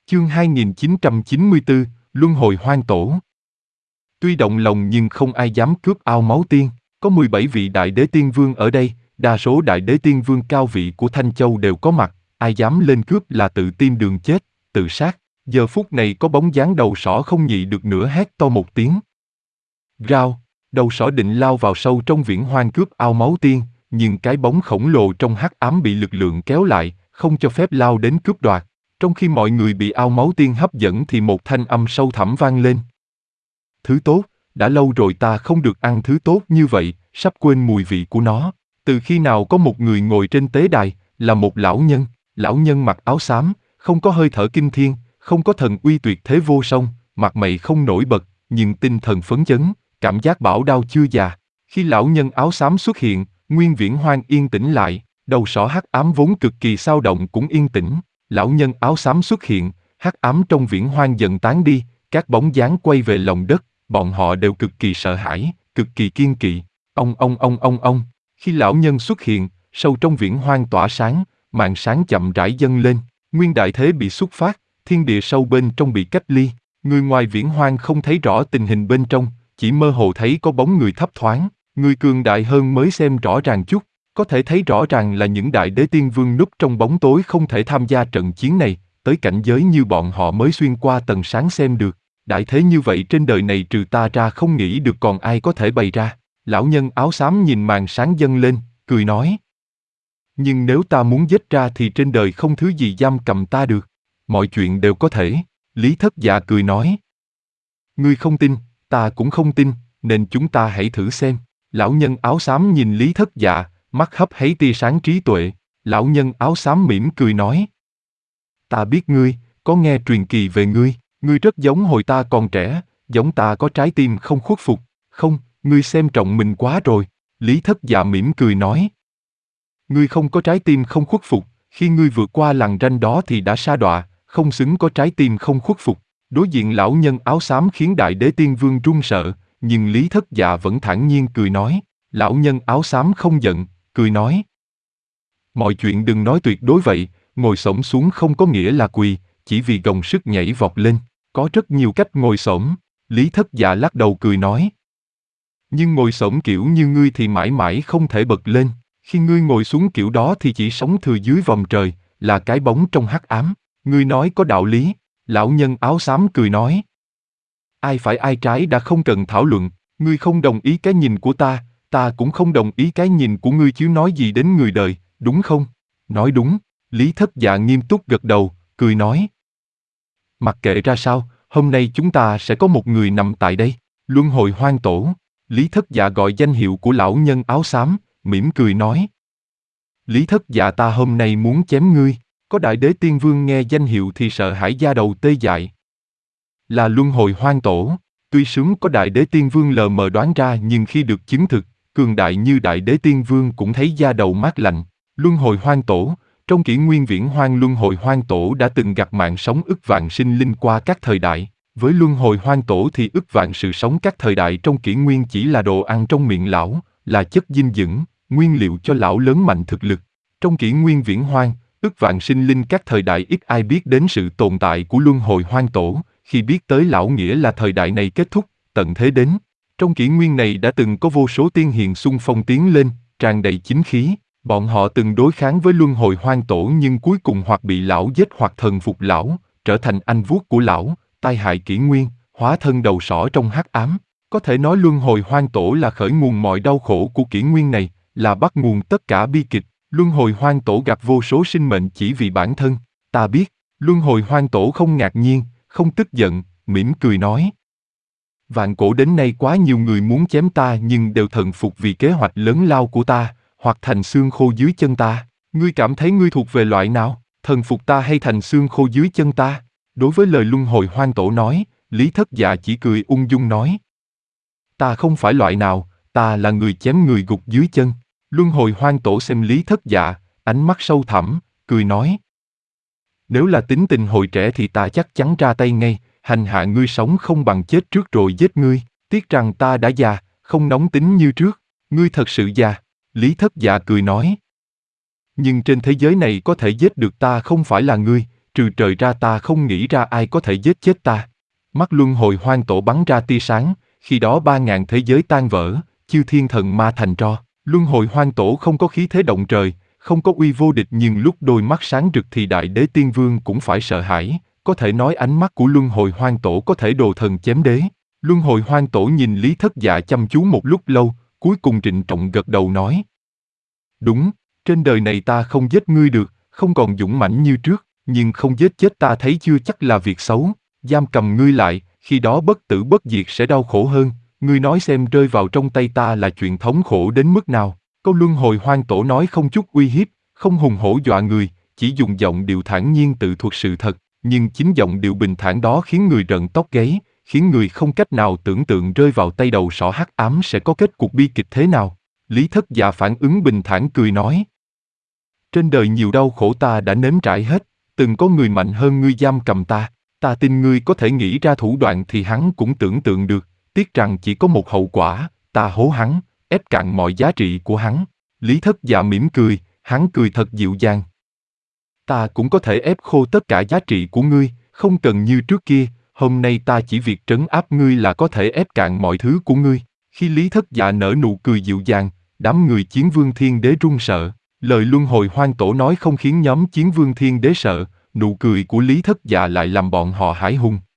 Chương 2994, Luân hồi hoang tổ. Tuy động lòng nhưng không ai dám cướp ao máu tiên, có 17 vị đại đế tiên vương ở đây, đa số đại đế tiên vương cao vị của Thanh Châu đều có mặt, ai dám lên cướp là tự tìm đường chết, tự sát. Giờ phút này có bóng dáng đầu sỏ không nhị được nữa hét to một tiếng. Rao, đầu sỏ định lao vào sâu trong viễn hoang cướp ao máu tiên, nhưng cái bóng khổng lồ trong hắc ám bị lực lượng kéo lại, không cho phép lao đến cướp đoạt. Trong khi mọi người bị ao máu tiên hấp dẫn thì một thanh âm sâu thẳm vang lên. Thứ tốt, đã lâu rồi ta không được ăn thứ tốt như vậy, sắp quên mùi vị của nó. Từ khi nào có một người ngồi trên tế đài, là một lão nhân mặc áo xám, không có hơi thở kinh thiên, không có thần uy tuyệt thế vô song, mặt mày không nổi bật, nhưng tinh thần phấn chấn, cảm giác bão đao chưa già. Khi lão nhân áo xám xuất hiện, nguyên viễn hoang yên tĩnh lại, đầu sỏ hắc ám vốn cực kỳ xao động cũng yên tĩnh. Lão nhân áo xám xuất hiện, hắc ám trong viễn hoang dần tán đi, các bóng dáng quay về lòng đất, bọn họ đều cực kỳ sợ hãi, cực kỳ kiên kỵ. Ông. Khi lão nhân xuất hiện, sâu trong viễn hoang tỏa sáng, màn sáng chậm rãi dâng lên, nguyên đại thế bị xuất phát, thiên địa sâu bên trong bị cách ly, người ngoài viễn hoang không thấy rõ tình hình bên trong, chỉ mơ hồ thấy có bóng người thấp thoáng, người cường đại hơn mới xem rõ ràng chút. Có thể thấy rõ ràng là những đại đế tiên vương núp trong bóng tối không thể tham gia trận chiến này, tới cảnh giới như bọn họ mới xuyên qua tầng sáng xem được. Đại thế như vậy trên đời này trừ ta ra không nghĩ được còn ai có thể bày ra. Lão nhân áo xám nhìn màn sáng dâng lên, cười nói. Nhưng nếu ta muốn giết ra thì trên đời không thứ gì giam cầm ta được. Mọi chuyện đều có thể. Lý Thất Dạ cười nói. Ngươi không tin, ta cũng không tin, nên chúng ta hãy thử xem. Lão nhân áo xám nhìn Lý Thất Dạ, mắt hấp háy tia sáng trí tuệ. Lão nhân áo xám mỉm cười nói. Ta biết ngươi, có nghe truyền kỳ về ngươi, ngươi rất giống hồi ta còn trẻ, giống ta có trái tim không khuất phục. Không, ngươi xem trọng mình quá rồi. Lý Thất Dạ mỉm cười nói. Ngươi không có trái tim không khuất phục, khi ngươi vượt qua lằn ranh đó thì đã sa đọa, không xứng có trái tim không khuất phục. Đối diện lão nhân áo xám khiến đại đế tiên vương run sợ, nhưng Lý Thất Dạ vẫn thản nhiên cười nói. Lão nhân áo xám không giận, cười nói. Mọi chuyện đừng nói tuyệt đối vậy, ngồi xổm xuống không có nghĩa là quỳ, chỉ vì gồng sức nhảy vọt lên. Có rất nhiều cách ngồi xổm. Lý Thất Dạ lắc đầu cười nói. Nhưng ngồi xổm kiểu như ngươi thì mãi mãi không thể bật lên. Khi ngươi ngồi xuống kiểu đó thì chỉ sống thừa dưới vòng trời, là cái bóng trong hắc ám. Ngươi nói có đạo lý. Lão nhân áo xám cười nói. Ai phải ai trái đã không cần thảo luận, ngươi không đồng ý cái nhìn của ta cũng không đồng ý cái nhìn của ngươi chứ nói gì đến người đời, đúng không? Nói đúng. Lý Thất Dạ nghiêm túc gật đầu, cười nói. Mặc kệ ra sao, hôm nay chúng ta sẽ có một người nằm tại đây, luân hồi hoang tổ. Lý Thất Dạ gọi danh hiệu của lão nhân áo xám, mỉm cười nói. Lý Thất Dạ ta hôm nay muốn chém ngươi. Có đại đế tiên vương nghe danh hiệu thì sợ hãi da đầu tê dại. Là luân hồi hoang tổ. Tuy sướng có đại đế tiên vương lờ mờ đoán ra nhưng khi được chứng thực, cường đại như đại đế tiên vương cũng thấy da đầu mát lạnh. Luân hồi hoang tổ, trong kỷ nguyên viễn hoang luân hồi hoang tổ đã từng gặt mạng sống ức vạn sinh linh qua các thời đại. Với luân hồi hoang tổ thì ức vạn sự sống các thời đại trong kỷ nguyên chỉ là đồ ăn trong miệng lão, là chất dinh dưỡng, nguyên liệu cho lão lớn mạnh thực lực. Trong kỷ nguyên viễn hoang, ức vạn sinh linh các thời đại ít ai biết đến sự tồn tại của luân hồi hoang tổ. Khi biết tới lão nghĩa là thời đại này kết thúc, tận thế đến. Trong kỷ nguyên này đã từng có vô số tiên hiền xung phong tiến lên, tràn đầy chính khí. Bọn họ từng đối kháng với luân hồi hoang tổ nhưng cuối cùng hoặc bị lão giết hoặc thần phục lão, trở thành anh vuốt của lão, tai hại kỷ nguyên, hóa thân đầu sỏ trong hắc ám. Có thể nói luân hồi hoang tổ là khởi nguồn mọi đau khổ của kỷ nguyên này, là bắt nguồn tất cả bi kịch. Luân hồi hoang tổ gặp vô số sinh mệnh chỉ vì bản thân. Ta biết, luân hồi hoang tổ không ngạc nhiên, không tức giận, mỉm cười nói. Vạn cổ đến nay quá nhiều người muốn chém ta nhưng đều thần phục vì kế hoạch lớn lao của ta, hoặc thành xương khô dưới chân ta. Ngươi cảm thấy ngươi thuộc về loại nào, thần phục ta hay thành xương khô dưới chân ta? Đối với lời luân hồi hoang tổ nói, Lý Thất Dạ chỉ cười ung dung nói. Ta không phải loại nào, ta là người chém người gục dưới chân. Luân hồi hoang tổ xem Lý Thất Dạ, ánh mắt sâu thẳm, cười nói. Nếu là tính tình hồi trẻ thì ta chắc chắn ra tay ngay, hành hạ ngươi sống không bằng chết trước rồi giết ngươi. Tiếc rằng ta đã già, không nóng tính như trước. Ngươi thật sự già. Lý Thất Dạ cười nói. Nhưng trên thế giới này có thể giết được ta không phải là ngươi, trừ trời ra ta không nghĩ ra ai có thể giết chết ta. Mắt luân hồi hoang tổ bắn ra tia sáng, khi đó 3.000 thế giới tan vỡ, chư thiên thần ma thành tro. Luân hồi hoang tổ không có khí thế động trời, không có uy vô địch, nhưng lúc đôi mắt sáng rực thì đại đế tiên vương cũng phải sợ hãi, có thể nói ánh mắt của luân hồi hoang tổ có thể đồ thần chém đế. Luân hồi hoang tổ nhìn Lý Thất Dạ chăm chú một lúc lâu, cuối cùng trịnh trọng gật đầu nói. Đúng, trên đời này ta không giết ngươi được, không còn dũng mãnh như trước, nhưng không giết chết ta thấy chưa chắc là việc xấu, giam cầm ngươi lại, khi đó bất tử bất diệt sẽ đau khổ hơn, ngươi nói xem rơi vào trong tay ta là chuyện thống khổ đến mức nào. Câu luân hồi hoang tổ nói không chút uy hiếp, không hùng hổ dọa người, chỉ dùng giọng điệu thản nhiên tự thuật sự thật, nhưng chính giọng điệu bình thản đó khiến người rợn tóc gáy, khiến người không cách nào tưởng tượng rơi vào tay đầu sỏ hắc ám sẽ có kết cục bi kịch thế nào. Lý Thất Dạ phản ứng bình thản cười nói. Trên đời nhiều đau khổ ta đã nếm trải hết, từng có người mạnh hơn ngươi giam cầm ta tin ngươi có thể nghĩ ra thủ đoạn thì hắn cũng tưởng tượng được, tiếc rằng chỉ có một hậu quả, ta hố hắn, ép cạn mọi giá trị của hắn. Lý Thất Dạ mỉm cười, hắn cười thật dịu dàng. Ta cũng có thể ép khô tất cả giá trị của ngươi, không cần như trước kia, hôm nay ta chỉ việc trấn áp ngươi là có thể ép cạn mọi thứ của ngươi. Khi Lý Thất Dạ nở nụ cười dịu dàng, đám người Chiến Vương Thiên Đế run sợ. Lời luân hồi hoang tổ nói không khiến nhóm Chiến Vương Thiên Đế sợ, nụ cười của Lý Thất Dạ lại làm bọn họ hãi hùng.